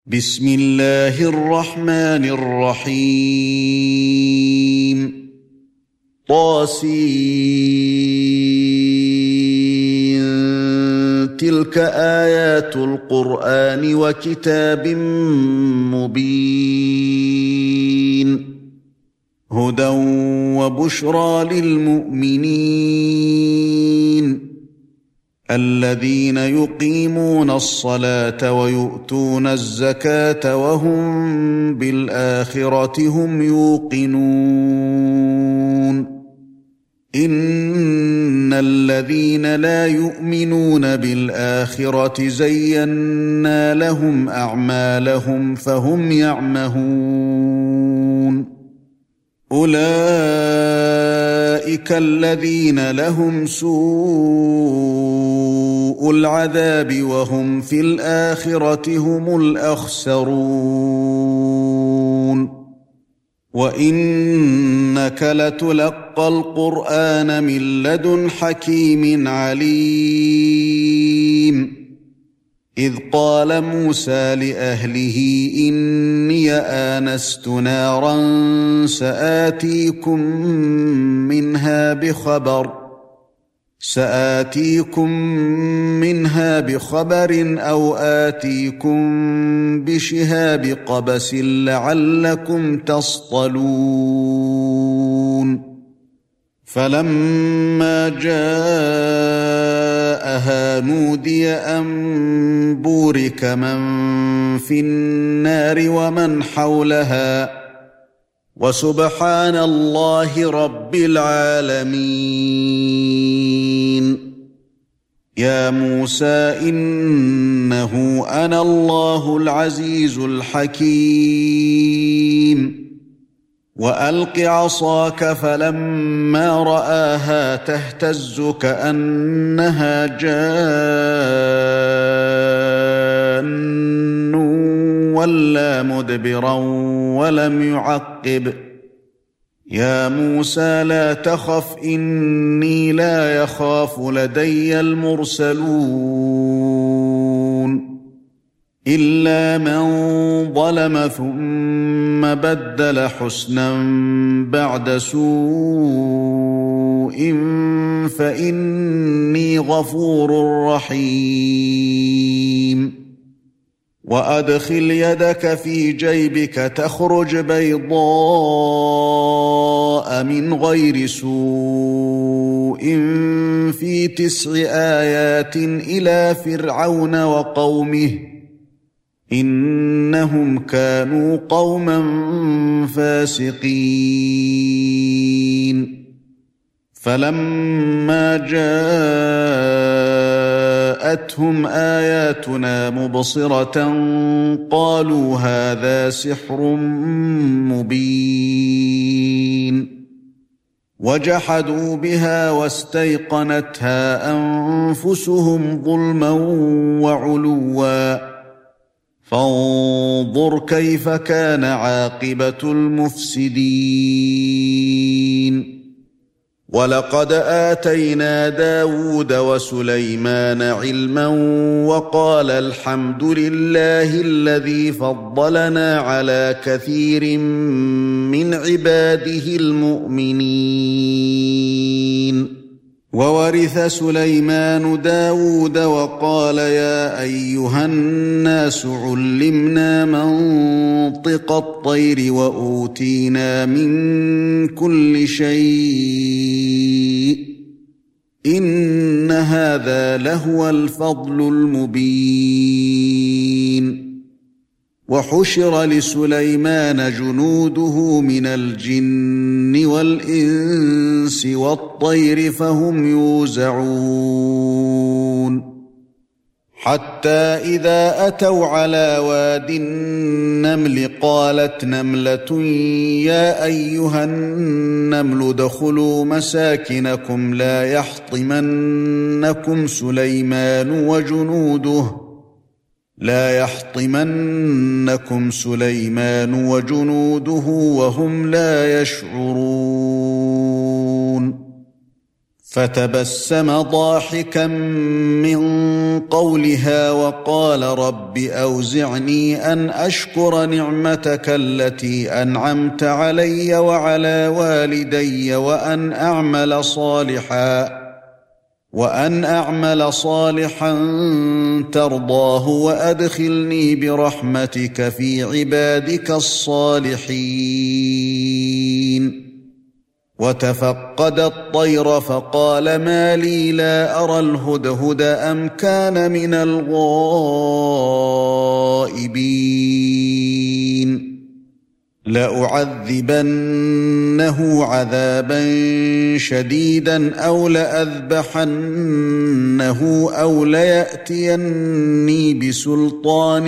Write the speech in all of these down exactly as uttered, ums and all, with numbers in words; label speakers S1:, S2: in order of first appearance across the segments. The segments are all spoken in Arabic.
S1: بسم الله الرحمن الرحيم طاسين تلك آيات القرآن وكتاب مبين هدى وبشرى للمؤمنين الذين يقيمون الصلاة ويؤتون الزكاة وهم بالآخرة هم يوقنون إن الذين لا يؤمنون بالآخرة زينا لهم أعمالهم فهم يعمهون أولئك الذين لهم سوء العذاب وهم في الآخرة هم الأخسرون وإنك لتلقى القرآن من لدن حكيم عليم إذ قال موسى لأهله إني آنست نارا سآتيكم منها بخبر سآتيكم منها بخبر أو آتيكم بشهاب قبس لعلكم تصطلون فلما جاءها نودي أن بورك من في النار ومن حولها وسبحان الله رب العالمين يا موسى إنه أنا الله العزيز الحكيم وألق عصاك فلما رآها تهتز كأنها جان ولا مدبرا ولم يعقب يا موسى لا تخف إني لا يخاف لدي المرسلون إلا من ظلم ثم بدل حسنا بعد سوء فإني غفور رحيم وأدخل يدك في جيبك تخرج بيضاء من غير سوء في تسع آيات إلى فرعون وقومه إنهم كانوا قوما فاسقين فلما جاءتهم آياتنا مبصرة قالوا هذا سحر مبين وجحدوا بها واستيقنتها أنفسهم ظلما وعلوا فانظر كيف كان عاقبة المفسدين ولقد آتينا داود وسليمان علما وقال الحمد لله الذي فضلنا على كثير من عباده المؤمنين وورث سليمان داود وقال يا أيها الناس علمنا منطق الطير وأوتينا من كل شيء إن هذا لهو الفضل المبين وحشر لسليمان جنوده من الجن والإنس والطير فهم يوزعون حتى إذا أتوا على واد النمل قالت نملة يا أيها النمل ادخلوا مساكنكم لا يحطمنكم سليمان وجنوده لا يحطمنكم سليمان وجنوده وهم لا يشعرون فتبسم ضاحكا من قولها وقال رب أوزعني أن أشكر نعمتك التي أنعمت علي وعلى والدي وأن أعمل صالحا وأن أعمل صالحا ترضاه وأدخلني برحمتك في عبادك الصالحين. وتفقد الطير فقال ما لي لا أرى الهدهد أم كان من الغائبين لأعذبنه عذابا شديدا أو لأذبحنه أو ليأتيني بسلطان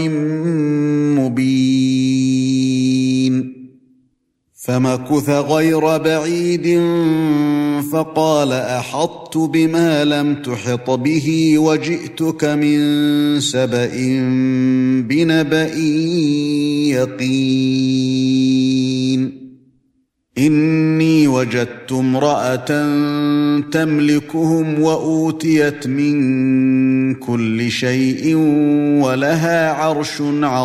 S1: مبين. فمكث غير بعيد فقال أحطت بما لم تحط به وجئتك من سبأ بنبأ يقين. إني وجدت امرأة تملكهم وأوتيت من كل شيء ولها عرش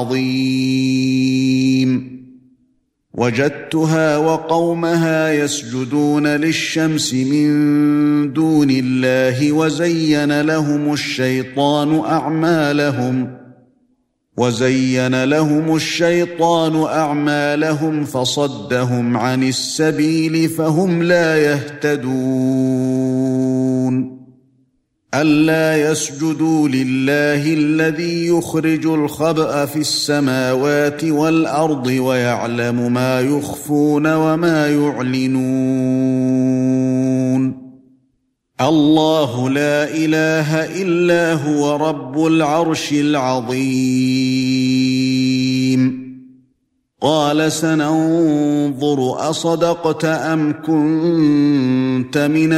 S1: عظيم. وجدتها وقومها يسجدون للشمس من دون الله وزين لهم الشيطان أعمالهم وزين لهم الشيطان أعمالهم فصدهم عن السبيل فهم لا يهتدون. ألا يسجدوا لله الذي يخرج الخبأ في السماوات والأرض ويعلم ما يخفون وما يعلنون. الله لا إله إلا هو رب العرش العظيم. قال سننظر أصدقت أم كنت من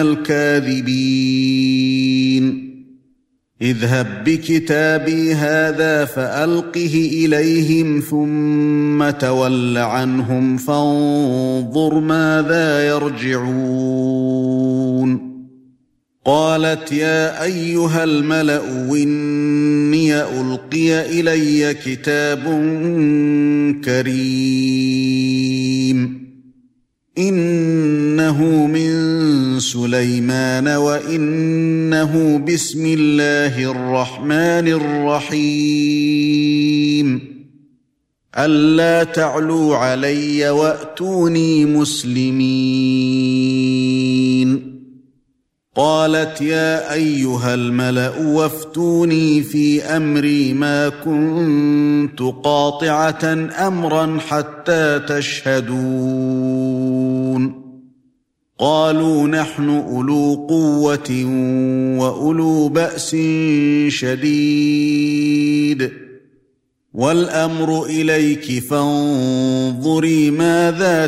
S1: الكاذبين. اذهب بكتابي هذا فألقه إليهم ثم تول عنهم فانظر ماذا يرجعون. قالت يا أيها الملأ إني ألقي إلي كتاب كريم إنه من سليمان وإنه بسم الله الرحمن الرحيم ألا تعلوا علي وأتوني مسلمين. قالت يا أيها الملأ وافتوني في أمري ما كنت قاطعة أمرا حتى تشهدون. قالوا نحن أولو قوة وأولو بأس شديد والأمر إليك فانظري ماذا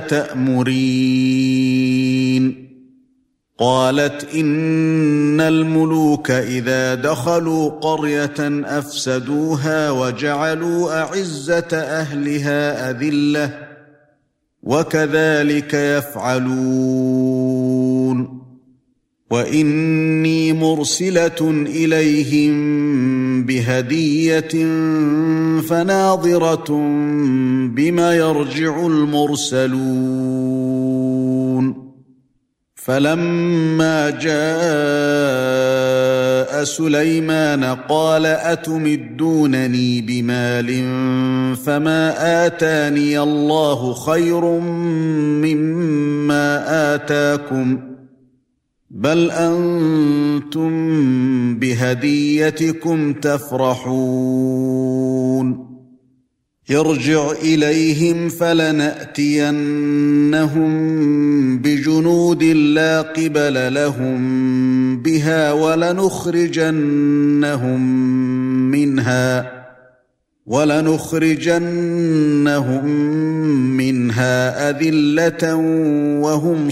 S1: تأمرين. قالت إن الملوك إذا دخلوا قرية أفسدوها وجعلوا أعزة أهلها أذلة وكذلك يفعلون. وإني مرسلة إليهم بهدية فناظرة بما يرجع المرسلون. فلما جاء سليمان قال أتمدونني بمال فما آتاني الله خير مما آتاكم بل أنتم بهديتكم تفرحون. ارجع إليهم فلنأتينهم بجنود لا قبل لهم بها ولنخرجنهم منها ولنخرجنهم منها أذلة وهم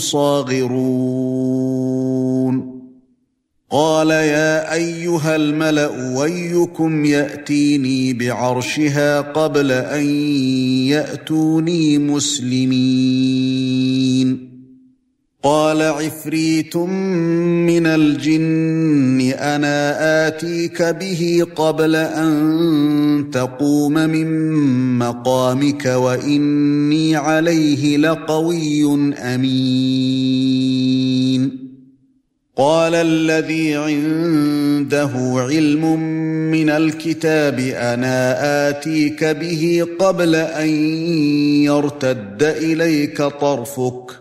S1: صاغرون. قال يا أيها الملأ أيكم يأتيني بعرشها قبل أن يأتوني مسلمين. قال عفريت من الجن أنا آتيك به قبل أن تقوم من مقامك وإني عليه لقوي أمين قال الذي عنده علم من الكتاب أنا آتيك به قبل أن يرتد إليك طرفك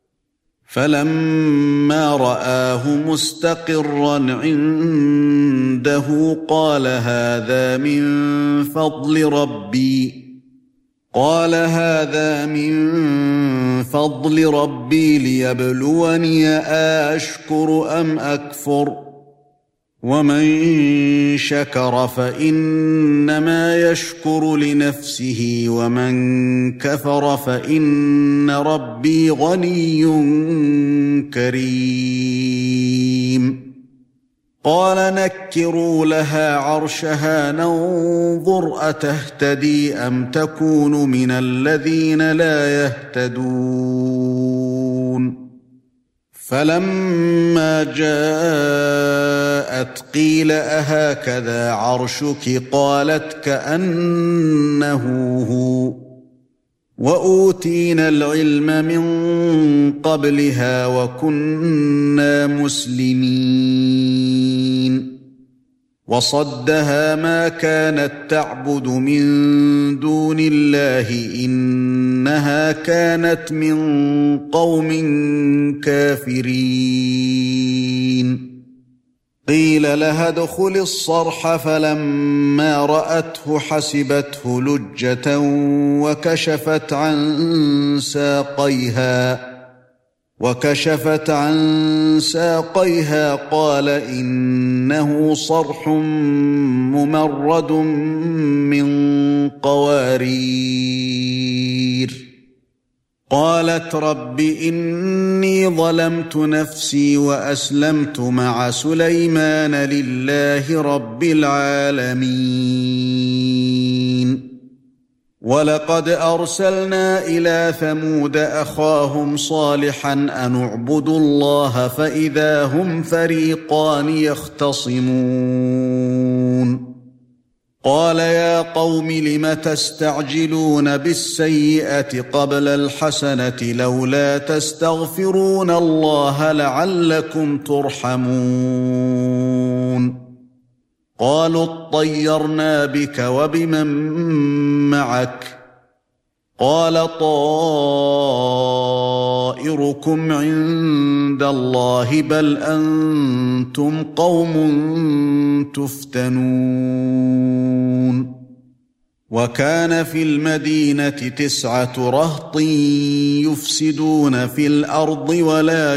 S1: فلما رآه مستقرا عنده قال هذا من فضل ربي قال هذا من فضل ربي ليبلوني أشكر أم أكفر ومن شكر فإنما يشكر لنفسه ومن كفر فإن ربي غني كريم قال نكروا لها عرشها ننظر أتهتدي أم تكون من الذين لا يهتدون فلما جاءت قيل أهكذا عرشك قالت كأنه هو وأوتينا العلم من قبلها وكنا مسلمين وصدها ما كانت تعبد من دون الله إنها كانت من قوم كافرين قيل لها ادخل الصرح فلما رأته حسبته لجة وكشفت عن ساقيها وكشفت عن ساقيها قال إنه صرح ممرد من قوارير قالت رب إني ظلمت نفسي وأسلمت مع سليمان لله رب العالمين ولقد أرسلنا إلى ثمود أخاهم صالحا أن اعبدوا الله فإذا هم فريقان يختصمون قال يا قوم لم تستعجلون بالسيئة قبل الحسنة لولا تستغفرون الله لعلكم ترحمون قالوا اطيرنا بك وبمن معك قال طائركم عند الله بل أنتم قوم تفتنون وكان في المدينة تسعة رهط يفسدون في الأرض ولا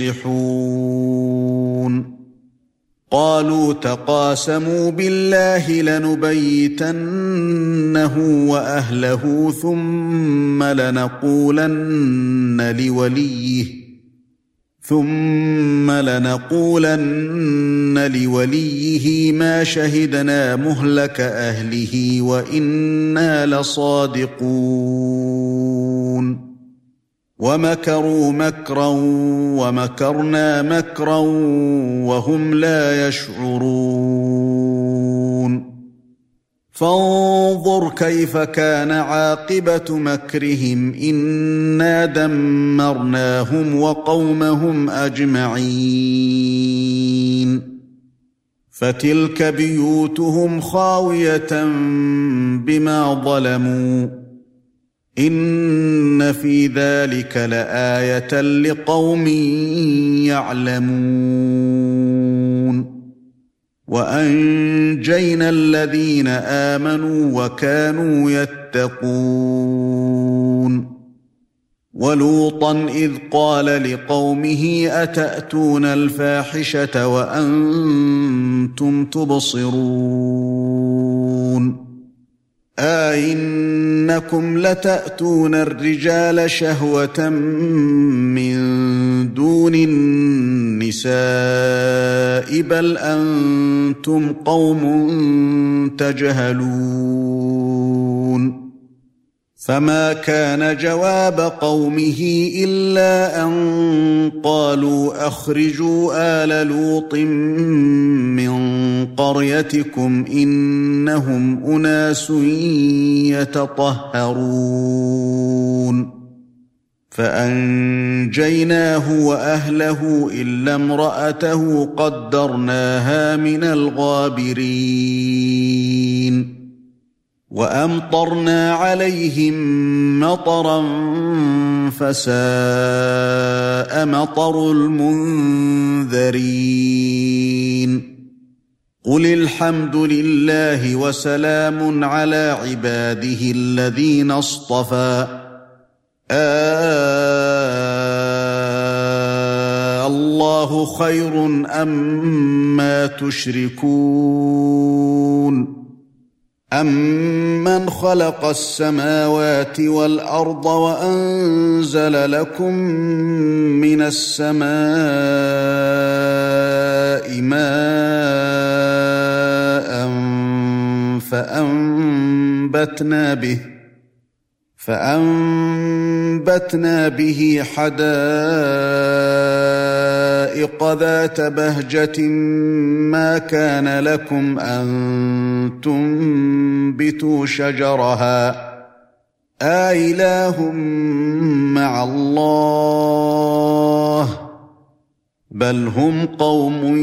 S1: يصلحون قالوا تقاسموا بالله لنبيتنه وأهله ثم لنقولن لوليه ثم لنقولن لوليه ما شهدنا مهلك أهله وإنا لصادقون ومكروا مكرا ومكرنا مكرا وهم لا يشعرون فانظر كيف كان عاقبة مكرهم إنا دمرناهم وقومهم أجمعين فتلك بيوتهم خاوية بما ظلموا إن في ذلك لآية لقوم يعلمون وأنجينا الذين آمنوا وكانوا يتقون ولوطا إذ قال لقومه أتأتون الفاحشة وأنتم تبصرون أئنكم لتأتون الرجال شهوة من دون النساء بل أنتم قوم تجهلون فما كان جواب قومه إلا أن قالوا أخرجوا آل لوط من قريتكم إنهم أناس يتطهرون فأنجيناه وأهله إلا امرأته قدرناها من الغابرين وأمطرنا عليهم مطرا فساء مطر المنذرين قل الحمد لله وسلام على عباده الذين اصطفى آه الله خير أما تشركون أَمَّنْ خَلَقَ السَّمَاوَاتِ وَالْأَرْضَ وَأَنزَلَ لَكُم مِّنَ السَّمَاءِ مَاءً فَأَنبَتْنَا بِهِ فَأَنبَتْنَا بِهِ حَدَائِقَ ذَاتَ بَهْجَةٍ مَا كَانَ لَكُمْ أَن تُنبِتُوا شَجَرَهَا أَإِلَٰهٌ مَّعَ اللَّهِ بَلْ هُمْ قَوْمٌ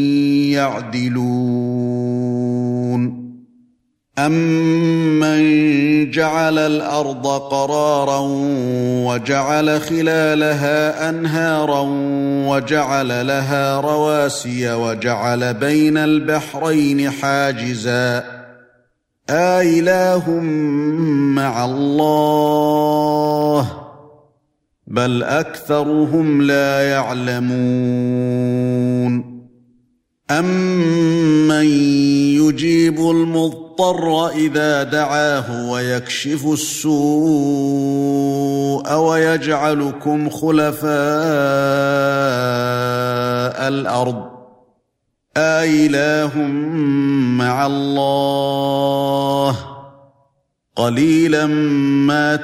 S1: يَعْدِلُونَ أَمَّنْ جَعَلَ الْأَرْضَ قَرَارًا وَجَعَلَ خِلَالَهَا أَنْهَارًا وَجَعَلَ لَهَا رَوَاسِيَ وَجَعَلَ بَيْنَ الْبَحْرَيْنِ حَاجِزًا أَإِلَٰهٌ مَّعَ اللَّهِ بَلْ أَكْثَرُهُمْ لَا يَعْلَمُونَ أَمَّن يُجِيبُ الْمُضْطَرَّ إِذَا دَعَاهُ وَيَكْشِفُ السُّوءَ وَيَجْعَلُكُمْ خُلَفَاءَ الْأَرْضِ أَإِلَٰهٌ مَّعَ اللَّهِ قَلِيلًا مَّا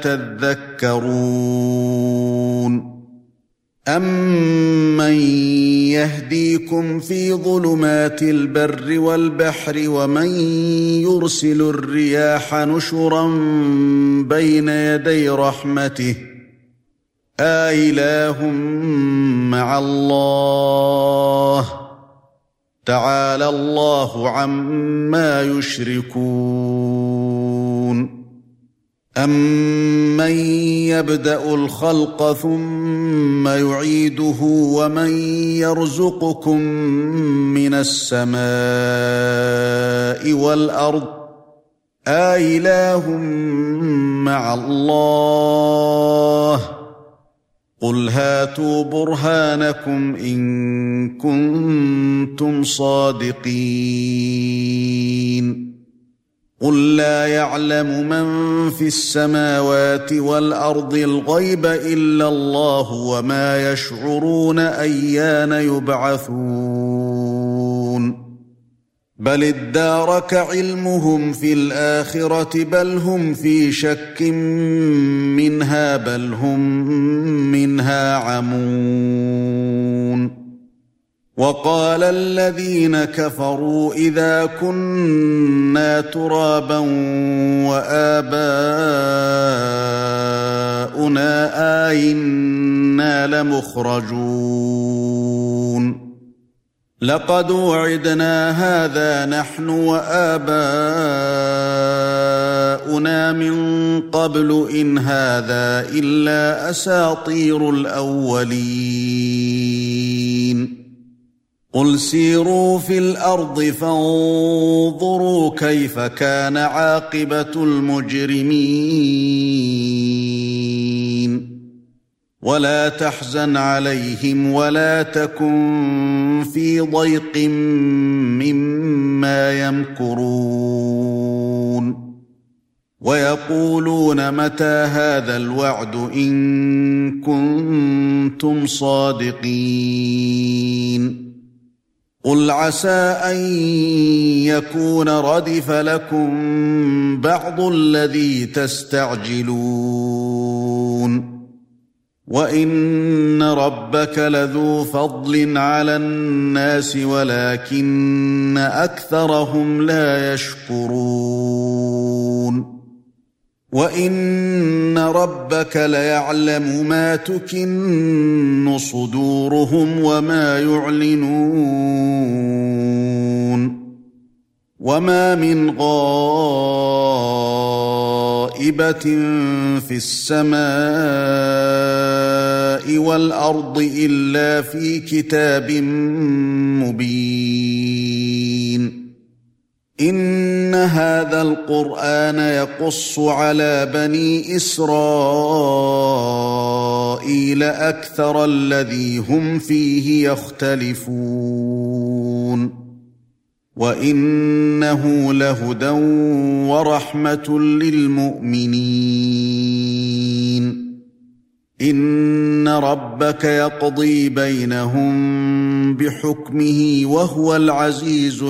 S1: تَذَكَّرُونَ أَمَّن يَهْدِيكُمْ فِي ظُلُمَاتِ الْبَرِّ وَالْبَحْرِ وَمَن يُرْسِلُ الرِّيَاحَ نُشُرًا بَيْنَ يَدَيْ رَحْمَتِهِ أَإِلَٰهٌ مَّعَ اللَّهِ تَعَالَى اللَّهُ عَمَّا يُشْرِكُونَ أَمَّن يَبْدَأُ الْخَلْقَ ثُمَّ يُعِيدُهُ وَمَن يَرْزُقُكُم مِّنَ السَّمَاءِ وَالْأَرْضِ أَإِلَٰهٌ مَّعَ اللَّهِ قُلْ هَاتُوا بُرْهَانَكُمْ إِن كُنتُمْ صَادِقِينَ قُل لَّا يَعْلَمُ مَن فِي السَّمَاوَاتِ وَالْأَرْضِ الْغَيْبَ إِلَّا اللَّهُ وَمَا يَشْعُرُونَ أَيَّانَ يُبْعَثُونَ بَلِ ادَّارَكَ عِلْمُهُمْ فِي الْآخِرَةِ بَلْ هُمْ فِي شَكٍّ مِّنْهَا بَلْ هُمْ مِنْهَا عَمُونَ وَقَالَ الَّذِينَ كَفَرُوا إِذَا كُنَّا تُرَابًا وَآبَاؤُنَا أَإِنَّا لَمُخْرَجُونَ لَقَدْ وُعِدْنَا هَذَا نَحْنُ وَآبَاؤُنَا مِنْ قَبْلُ إِنْ هَذَا إِلَّا أَسَاطِيرُ الْأَوَّلِينَ قُلْ سِيرُوا فِي الْأَرْضِ فَانظُرُوا كَيْفَ كَانَ عَاقِبَةُ الْمُجْرِمِينَ وَلَا تَحْزَنْ عَلَيْهِمْ وَلَا تَكُنْ فِي ضَيْقٍ مِّمَّا يَمْكُرُونَ وَيَقُولُونَ مَتَى هَذَا الْوَعْدُ إِن كُنتُمْ صَادِقِينَ قل عسى أن يكون ردف لكم بعض الذي تستعجلون وإن ربك لذو فضل على الناس ولكن أكثرهم لا يشكرون وإن ربك ليعلم ما تكن صدورهم وما يعلنون وما من غائبة في السماء والأرض إلا في كتاب مبين إن هذا القرآن يقص على بني إسرائيل أكثر الذي هم فيه يختلفون وإنه لهدى ورحمة للمؤمنين إن ربك يقضي بينهم بحكمه وهو العزيز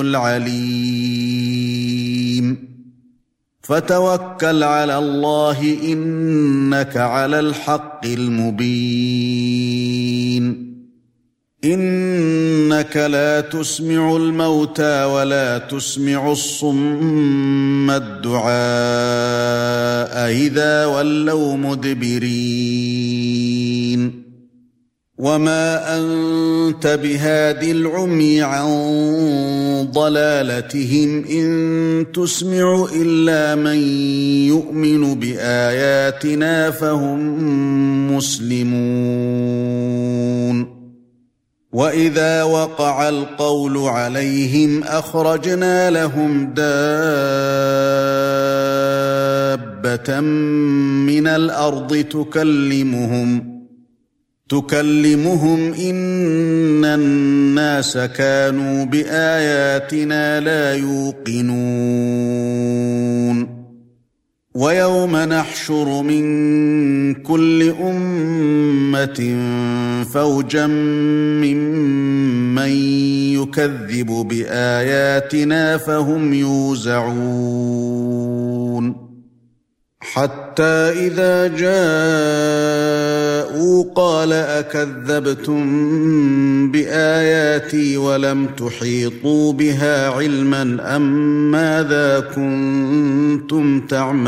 S1: العليم فتوكل على الله إنك على الحق المبين إنك لا تسمع الموتى ولا تسمع الصم الدعاء إذا ولوا مدبرين وما أنت بهاد العمي عن ضلالتهم إن تسمع إلا من يؤمن بآياتنا فهم مسلمون وإذا وقع القول عليهم أخرجنا لهم دابة من الأرض تكلمهم تكلمهم إن الناس كانوا بآياتنا لا يوقنون ويوم نحشر من كل أمة فوجا ممن يكذب بآياتنا فهم يوزعون حتى إذا جاءوا قال أكذبتم بآياتي ولم تحيطوا بها علما أم ماذا كنتم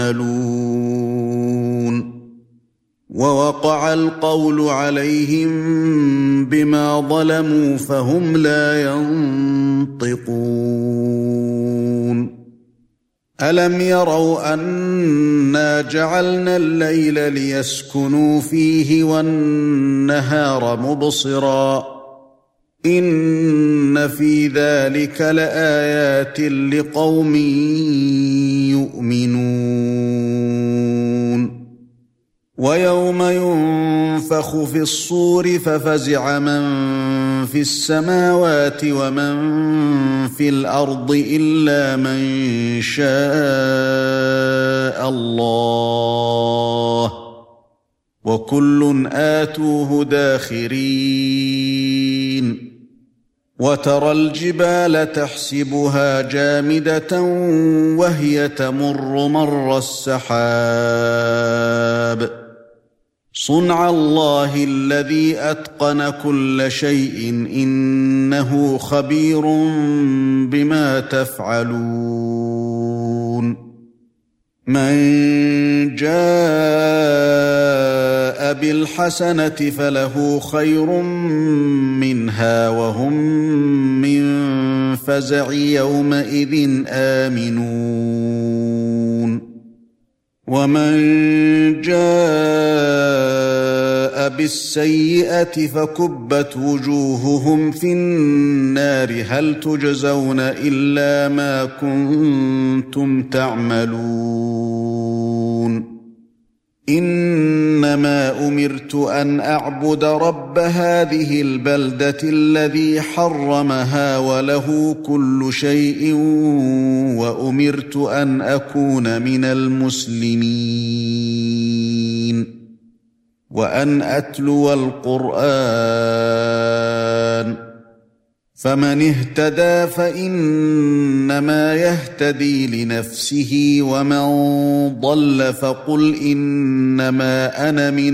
S1: تعملون ووقع القول عليهم بما ظلموا فهم لا ينطقون ألم يروا أنا جعلنا الليل ليسكنوا فيه والنهار مبصرا إن في ذلك لآيات لقوم يؤمنون ويوم ينفخ في الصور ففزع من في السماوات ومن في الأرض إلا من شاء الله وكل آتوه داخرين وترى الجبال تحسبها جامدة وهي تمر مر السحاب صنع الله الذي أتقن كل شيء إنه خبير بما تفعلون من جاء بالحسنة فله خير منها وهم من فزع يومئذ آمنون ومن جاء بالسيئة فكبت وجوههم في النار هل تجزون إلا ما كنتم تعملون إنما أمرت أن أعبد رب هذه البلدة الذي حرمها وله كل شيء وأمرت أن أكون من المسلمين وأن أتلو القرآن فمن اهتدى فإنما يهتدي لنفسه ومن ضل فقل إنما أنا من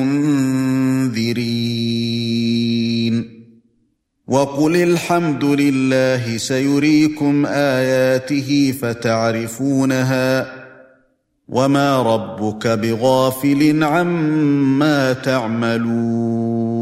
S1: المنذرين وقل الحمد لله سيريكم آياته فتعرفونها وما ربك بغافل عما تعملون